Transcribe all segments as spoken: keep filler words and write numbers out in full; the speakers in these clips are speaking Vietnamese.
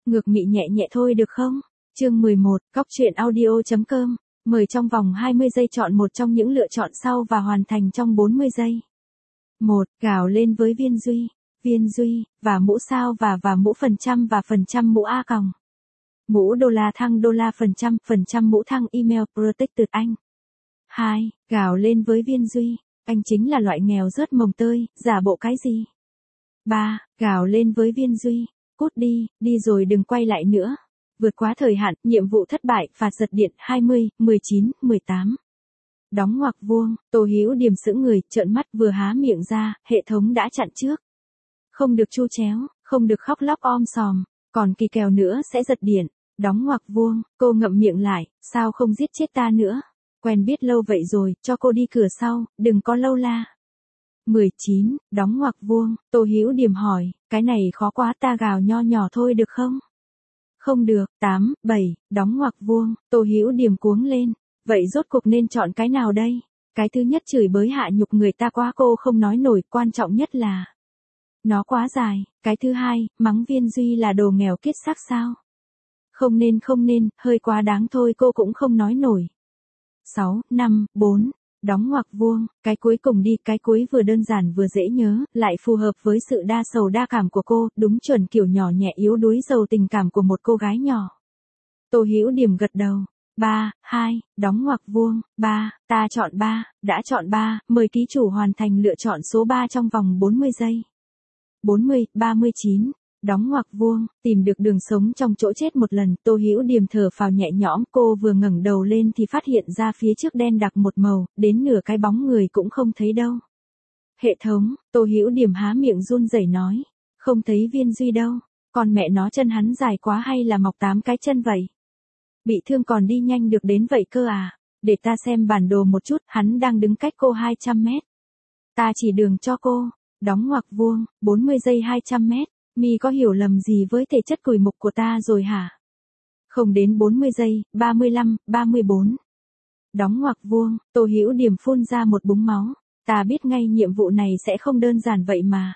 Ngược mị nhẹ nhẹ thôi được không? Chương mười một, Cóc truyện audio.com. Mời trong vòng hai mươi giây chọn một trong những lựa chọn sau và hoàn thành trong bốn mươi giây. một. Gào lên với Viên Duy. Viên Duy, và mũ sao và và mũ phần trăm và phần trăm mũ A còng. Mũ đô la thăng đô la phần trăm, phần trăm mũ thăng email protected anh. hai. Gào lên với Viên Duy. Anh chính là loại nghèo rớt mồng tơi, giả bộ cái gì? ba. Gào lên với Viên Duy. Cút đi, đi rồi đừng quay lại nữa. Vượt quá thời hạn, nhiệm vụ thất bại, phạt giật điện hai mươi, mười chín, mười tám. Đóng ngoặc vuông, Tô Hữu Điềm sững người, trợn mắt vừa há miệng ra, hệ thống đã chặn trước. Không được chu chéo, không được khóc lóc om sòm, còn kỳ kèo nữa sẽ giật điện. Đóng ngoặc vuông, cô ngậm miệng lại, sao không giết chết ta nữa? Quen biết lâu vậy rồi, cho cô đi cửa sau, đừng có lâu la. mười chín, đóng ngoặc vuông, Tô Hữu Điềm hỏi, cái này khó quá, ta gào nho nhỏ thôi được không? Không được. tám, bảy, đóng ngoặc vuông, Tô Hữu Điềm cuống lên, vậy rốt cuộc nên chọn cái nào đây? Cái thứ nhất chửi bới hạ nhục người ta quá cô không nói nổi, quan trọng nhất là nó quá dài. Cái thứ hai, mắng Viên Duy là đồ nghèo kiết xác sao? Không nên không nên, hơi quá đáng thôi, cô cũng không nói nổi. sáu, năm, bốn, đóng ngoặc vuông, cái cuối cùng đi, cái cuối vừa đơn giản vừa dễ nhớ, lại phù hợp với sự đa sầu đa cảm của cô, đúng chuẩn kiểu nhỏ nhẹ yếu đuối giàu tình cảm của một cô gái nhỏ. Tô Hữu Điềm gật đầu. ba, hai, đóng ngoặc vuông, ba, ta chọn ba, đã chọn ba, mời ký chủ hoàn thành lựa chọn số ba trong vòng bốn mươi giây. bốn mươi, ba mươi chín, đóng ngoặc vuông, tìm được đường sống trong chỗ chết một lần, Tô Hữu Điềm thở phào nhẹ nhõm, cô vừa ngẩng đầu lên thì phát hiện ra phía trước đen đặc một màu, đến nửa cái bóng người cũng không thấy đâu. Hệ thống, Tô Hữu Điềm há miệng run rẩy nói, không thấy Viên Duy đâu, còn mẹ nó chân hắn dài quá hay là mọc tám cái chân vậy? Bị thương còn đi nhanh được đến vậy cơ à? Để ta xem bản đồ một chút, hắn đang đứng cách cô hai trăm mét. Ta chỉ đường cho cô. Đóng ngoặc vuông, bốn mươi giây hai trăm mét. Mi có hiểu lầm gì với thể chất cùi mục của ta rồi hả? Không đến bốn mươi giây, ba mươi lăm, ba mươi bốn. Đóng ngoặc vuông, Tô Hữu Điềm phun ra một búng máu. Ta biết ngay nhiệm vụ này sẽ không đơn giản vậy mà.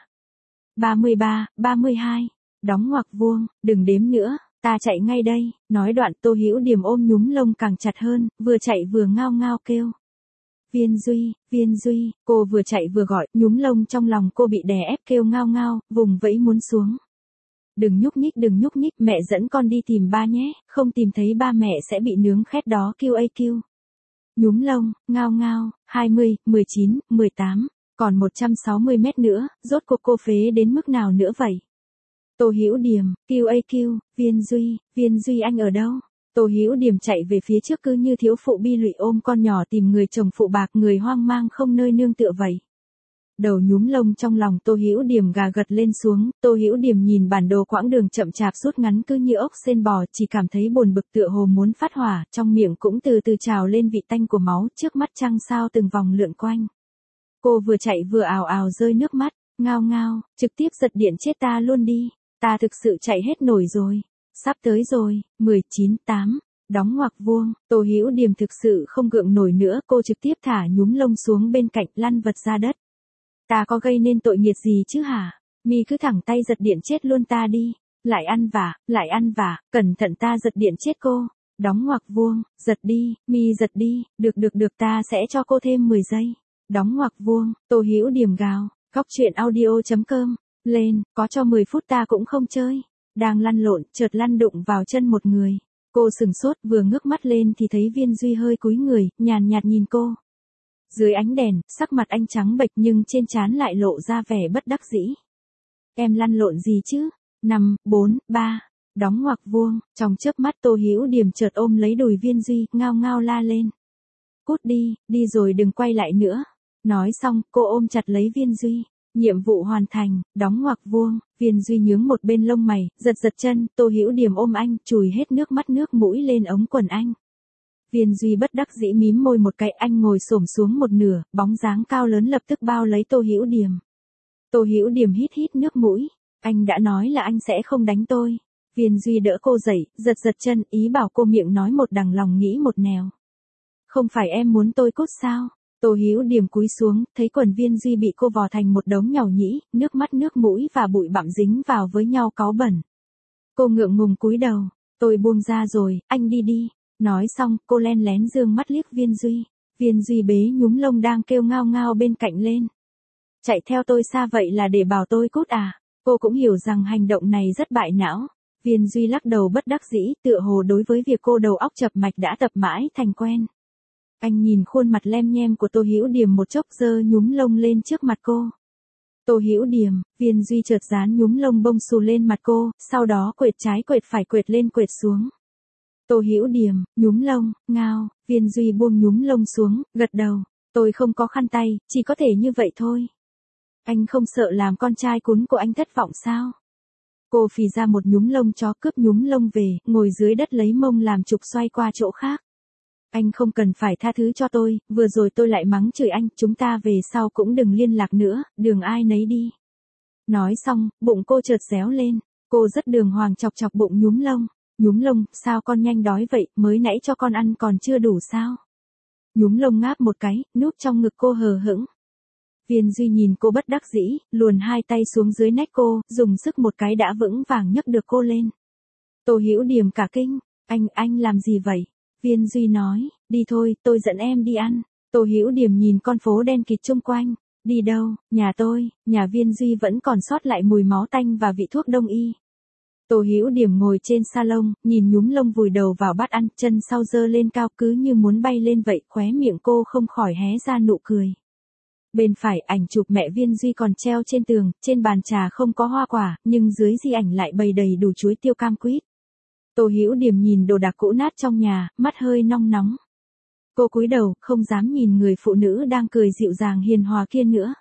ba mươi ba, ba mươi hai. Đóng ngoặc vuông, đừng đếm nữa, ta chạy ngay đây. Nói đoạn Tô Hữu Điềm ôm nhúm lông càng chặt hơn, vừa chạy vừa ngao ngao kêu. Viên Duy, Viên Duy, cô vừa chạy vừa gọi, nhúm lông trong lòng cô bị đè ép kêu ngao ngao, vùng vẫy muốn xuống. Đừng nhúc nhích, đừng nhúc nhích, mẹ dẫn con đi tìm ba nhé, không tìm thấy ba mẹ sẽ bị nướng khét đó Q A Q. Nhúm lông, ngao ngao, hai mươi, mười chín, mười tám, còn một trăm sáu mươi mét nữa, rốt cuộc cô phế đến mức nào nữa vậy? Tô Hữu Điềm, Q A Q, Viên Duy, Viên Duy anh ở đâu? Tô Hữu Điềm chạy về phía trước cứ như thiếu phụ bi lụy ôm con nhỏ tìm người chồng phụ bạc, người hoang mang không nơi nương tựa vậy. Đầu nhúm lông trong lòng Tô Hữu Điềm gà gật lên xuống, Tô Hữu Điềm nhìn bản đồ quãng đường chậm chạp rút ngắn cứ như ốc sên bò, chỉ cảm thấy buồn bực tựa hồ muốn phát hỏa, trong miệng cũng từ từ trào lên vị tanh của máu, trước mắt trăng sao từng vòng lượn quanh. Cô vừa chạy vừa ào ào rơi nước mắt, ngao ngao, trực tiếp giật điện chết ta luôn đi, ta thực sự chạy hết nổi rồi. Sắp tới rồi, mười chín, tám, đóng ngoặc vuông, Tô Hữu Điềm thực sự không gượng nổi nữa, cô trực tiếp thả nhúm lông xuống bên cạnh, lăn vật ra đất. Ta có gây nên tội nghiệp gì chứ hả? Mi cứ thẳng tay giật điện chết luôn ta đi. Lại ăn vả, lại ăn vả, cẩn thận ta giật điện chết cô. Đóng ngoặc vuông, giật đi, Mi giật đi, được được được ta sẽ cho cô thêm mười giây. Đóng ngoặc vuông, Tô Hữu Điềm gào, Cóc truyện audio.com, lên, có cho mười phút ta cũng không chơi. Đang lăn lộn, chợt lăn đụng vào chân một người. Cô sừng sốt, vừa ngước mắt lên thì thấy Viên Duy hơi cúi người, nhàn nhạt nhìn cô. Dưới ánh đèn, sắc mặt anh trắng bệch nhưng trên trán lại lộ ra vẻ bất đắc dĩ. Em lăn lộn gì chứ? năm, bốn, ba, đóng ngoặc vuông, trong chớp mắt Tô Hữu Điềm chợt ôm lấy đùi Viên Duy, ngao ngao la lên. Cút đi, đi rồi đừng quay lại nữa. Nói xong, cô ôm chặt lấy Viên Duy. Nhiệm vụ hoàn thành, đóng ngoặc vuông, Viên Duy nhướng một bên lông mày, giật giật chân, Tô Hữu Điềm ôm anh, chùi hết nước mắt nước mũi lên ống quần anh. Viên Duy bất đắc dĩ mím môi một cái, anh ngồi xổm xuống một nửa, bóng dáng cao lớn lập tức bao lấy Tô Hữu Điềm. Tô Hữu Điềm hít hít nước mũi, anh đã nói là anh sẽ không đánh tôi. Viên Duy đỡ cô dậy, giật giật chân, ý bảo cô miệng nói một đằng lòng nghĩ một nẻo. Không phải em muốn tôi cút sao? Tô Hữu Điềm cúi xuống, thấy quần Viên Duy bị cô vò thành một đống nhàu nhĩ, nước mắt nước mũi và bụi bặm dính vào với nhau cáu bẩn. Cô ngượng ngùng cúi đầu, tôi buông ra rồi, anh đi đi. Nói xong, cô len lén dương mắt liếc Viên Duy. Viên Duy bế nhúm lông đang kêu ngao ngao bên cạnh lên. Chạy theo tôi xa vậy là để bảo tôi cút à? Cô cũng hiểu rằng hành động này rất bại não. Viên Duy lắc đầu bất đắc dĩ, tựa hồ đối với việc cô đầu óc chập mạch đã tập mãi thành quen. Anh nhìn khuôn mặt lem nhem của Tô Hữu Điềm một chốc giơ nhúm lông lên trước mặt cô. Tô Hữu Điềm, Viên Duy chợt dán nhúm lông bông xù lên mặt cô, sau đó quệt trái quệt phải quệt lên quệt xuống. Tô Hữu Điềm, nhúm lông, ngao, Viên Duy buông nhúm lông xuống, gật đầu. Tôi không có khăn tay, chỉ có thể như vậy thôi. Anh không sợ làm con trai cún của anh thất vọng sao? Cô phì ra một nhúm lông chó cướp nhúm lông về, ngồi dưới đất lấy mông làm trục xoay qua chỗ khác. Anh không cần phải tha thứ cho tôi, vừa rồi tôi lại mắng chửi anh, chúng ta về sau cũng đừng liên lạc nữa, đường ai nấy đi. Nói xong, bụng cô chợt réo lên, cô rất đường hoàng chọc chọc bụng nhúm lông. Nhúm lông, sao con nhanh đói vậy, mới nãy cho con ăn còn chưa đủ sao? Nhúm lông ngáp một cái, núp trong ngực cô hờ hững. Viên Duy nhìn cô bất đắc dĩ, luồn hai tay xuống dưới nách cô, dùng sức một cái đã vững vàng nhấc được cô lên. Tô Hữu Điềm cả kinh, anh, anh làm gì vậy? Viên Duy nói, đi thôi, tôi dẫn em đi ăn. Tô Hữu Điềm nhìn con phố đen kịt chung quanh, đi đâu, nhà tôi, nhà Viên Duy vẫn còn sót lại mùi máu tanh và vị thuốc đông y. Tô Hữu Điềm ngồi trên salon, nhìn nhúm lông vùi đầu vào bát ăn, chân sau giơ lên cao cứ như muốn bay lên vậy, khóe miệng cô không khỏi hé ra nụ cười. Bên phải ảnh chụp mẹ Viên Duy còn treo trên tường, trên bàn trà không có hoa quả, nhưng dưới di ảnh lại bày đầy đủ chuối tiêu cam quýt. Tô Hữu Điềm nhìn đồ đạc cũ nát trong nhà, mắt hơi nong nóng. Cô cúi đầu, không dám nhìn người phụ nữ đang cười dịu dàng hiền hòa kia nữa.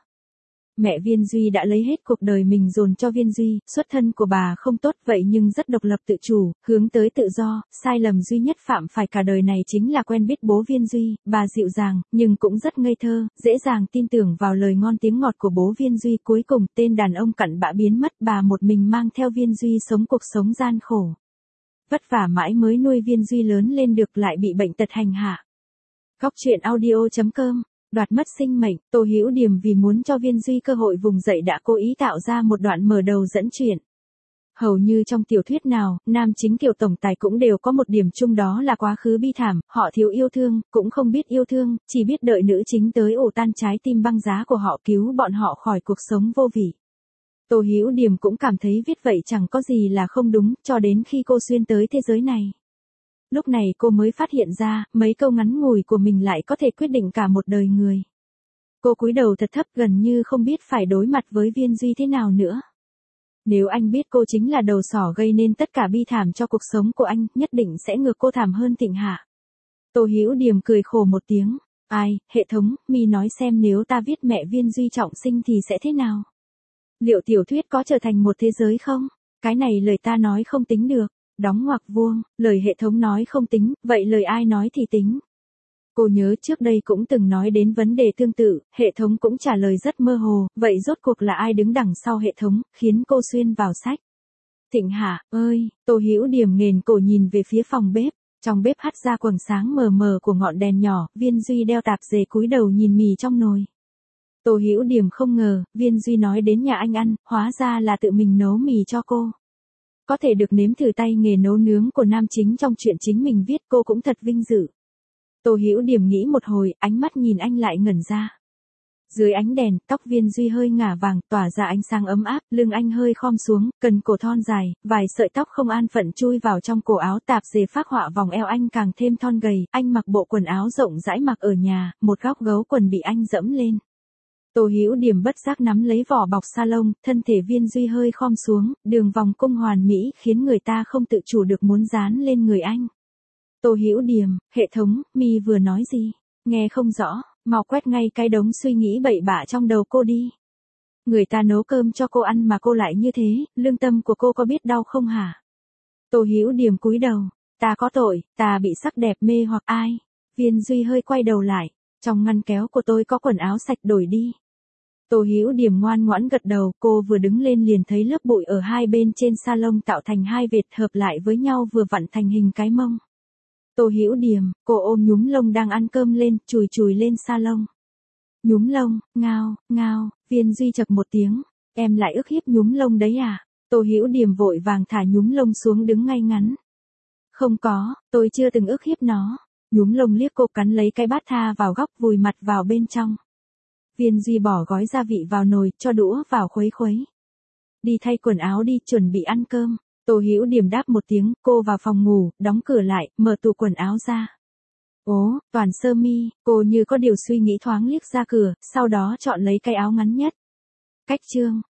Mẹ Viên Duy đã lấy hết cuộc đời mình dồn cho Viên Duy, xuất thân của bà không tốt vậy nhưng rất độc lập tự chủ, hướng tới tự do, sai lầm duy nhất phạm phải cả đời này chính là quen biết bố Viên Duy, bà dịu dàng, nhưng cũng rất ngây thơ, dễ dàng tin tưởng vào lời ngon tiếng ngọt của bố Viên Duy. Cuối cùng, tên đàn ông cặn bã biến mất, bà một mình mang theo Viên Duy sống cuộc sống gian khổ. Vất vả mãi mới nuôi Viên Duy lớn lên được lại bị bệnh tật hành hạ. Góc truyện audio chấm com Đoạt mất sinh mệnh, Tô Hữu Điềm vì muốn cho Viên Duy cơ hội vùng dậy đã cố ý tạo ra một đoạn mở đầu dẫn chuyện. Hầu như trong tiểu thuyết nào, nam chính kiểu tổng tài cũng đều có một điểm chung đó là quá khứ bi thảm, họ thiếu yêu thương, cũng không biết yêu thương, chỉ biết đợi nữ chính tới ủ tan trái tim băng giá của họ cứu bọn họ khỏi cuộc sống vô vị. Tô Hữu Điềm cũng cảm thấy viết vậy chẳng có gì là không đúng, cho đến khi cô xuyên tới thế giới này. Lúc này cô mới phát hiện ra, mấy câu ngắn ngủi của mình lại có thể quyết định cả một đời người. Cô cúi đầu thật thấp gần như không biết phải đối mặt với Viên Duy thế nào nữa. Nếu anh biết cô chính là đầu sỏ gây nên tất cả bi thảm cho cuộc sống của anh, nhất định sẽ ngược cô thảm hơn Thịnh Hạ. Tô Hữu Điềm cười khổ một tiếng. Ai, hệ thống, mi nói xem nếu ta viết mẹ Viên Duy trọng sinh thì sẽ thế nào? Liệu tiểu thuyết có trở thành một thế giới không? Cái này lời ta nói không tính được. Đóng ngoặc vuông, lời hệ thống nói không tính, vậy lời ai nói thì tính. Cô nhớ trước đây cũng từng nói đến vấn đề tương tự, hệ thống cũng trả lời rất mơ hồ, vậy rốt cuộc là ai đứng đằng sau hệ thống, khiến cô xuyên vào sách. Thịnh Hạ, ơi, Tô Hữu Điềm nghền cổ nhìn về phía phòng bếp, trong bếp hắt ra quầng sáng mờ mờ của ngọn đèn nhỏ, Viên Duy đeo tạp dề cúi đầu nhìn mì trong nồi. Tô Hữu Điềm không ngờ, Viên Duy nói đến nhà anh ăn, hóa ra là tự mình nấu mì cho cô. Có thể được nếm thử tay nghề nấu nướng của nam chính trong chuyện chính mình viết cô cũng thật vinh dự. Tô Hữu Điềm nghĩ một hồi, ánh mắt nhìn anh lại ngẩn ra. Dưới ánh đèn, tóc Viên Duy hơi ngả vàng, tỏa ra ánh sáng ấm áp, lưng anh hơi khom xuống, cần cổ thon dài, vài sợi tóc không an phận chui vào trong cổ áo, tạp dề phác họa vòng eo anh càng thêm thon gầy, anh mặc bộ quần áo rộng rãi mặc ở nhà, một góc gấu quần bị anh dẫm lên. Tô Hữu Điềm bất giác nắm lấy vỏ bọc salon, thân thể Viên Duy hơi khom xuống, đường vòng cung hoàn mỹ khiến người ta không tự chủ được muốn dán lên người anh. Tô Hữu Điềm, hệ thống, mi vừa nói gì? Nghe không rõ, mau quét ngay cái đống suy nghĩ bậy bạ trong đầu cô đi. Người ta nấu cơm cho cô ăn mà cô lại như thế, lương tâm của cô có biết đau không hả? Tô Hữu Điềm cúi đầu, ta có tội, ta bị sắc đẹp mê hoặc ai? Viên Duy hơi quay đầu lại, trong ngăn kéo của tôi có quần áo sạch đổi đi. Tô Hữu Điềm ngoan ngoãn gật đầu, cô vừa đứng lên liền thấy lớp bụi ở hai bên trên salon tạo thành hai vệt hợp lại với nhau vừa vặn thành hình cái mông. Tô Hữu Điềm, cô ôm nhúm lông đang ăn cơm lên, chùi chùi lên salon. Nhúm lông, ngao, ngao, Viên Duy chậc một tiếng, em lại ức hiếp nhúm lông đấy à? Tô Hữu Điềm vội vàng thả nhúm lông xuống đứng ngay ngắn. Không có, tôi chưa từng ức hiếp nó. Nhúm lông liếc cô cắn lấy cái bát tha vào góc vùi mặt vào bên trong. Viên Duy bỏ gói gia vị vào nồi, cho đũa vào khuấy khuấy. Đi thay quần áo đi, chuẩn bị ăn cơm. Tô Hữu Điềm đáp một tiếng, cô vào phòng ngủ, đóng cửa lại, mở tủ quần áo ra. Ố, toàn sơ mi, cô như có điều suy nghĩ thoáng liếc ra cửa, sau đó chọn lấy cái áo ngắn nhất. Cách chương.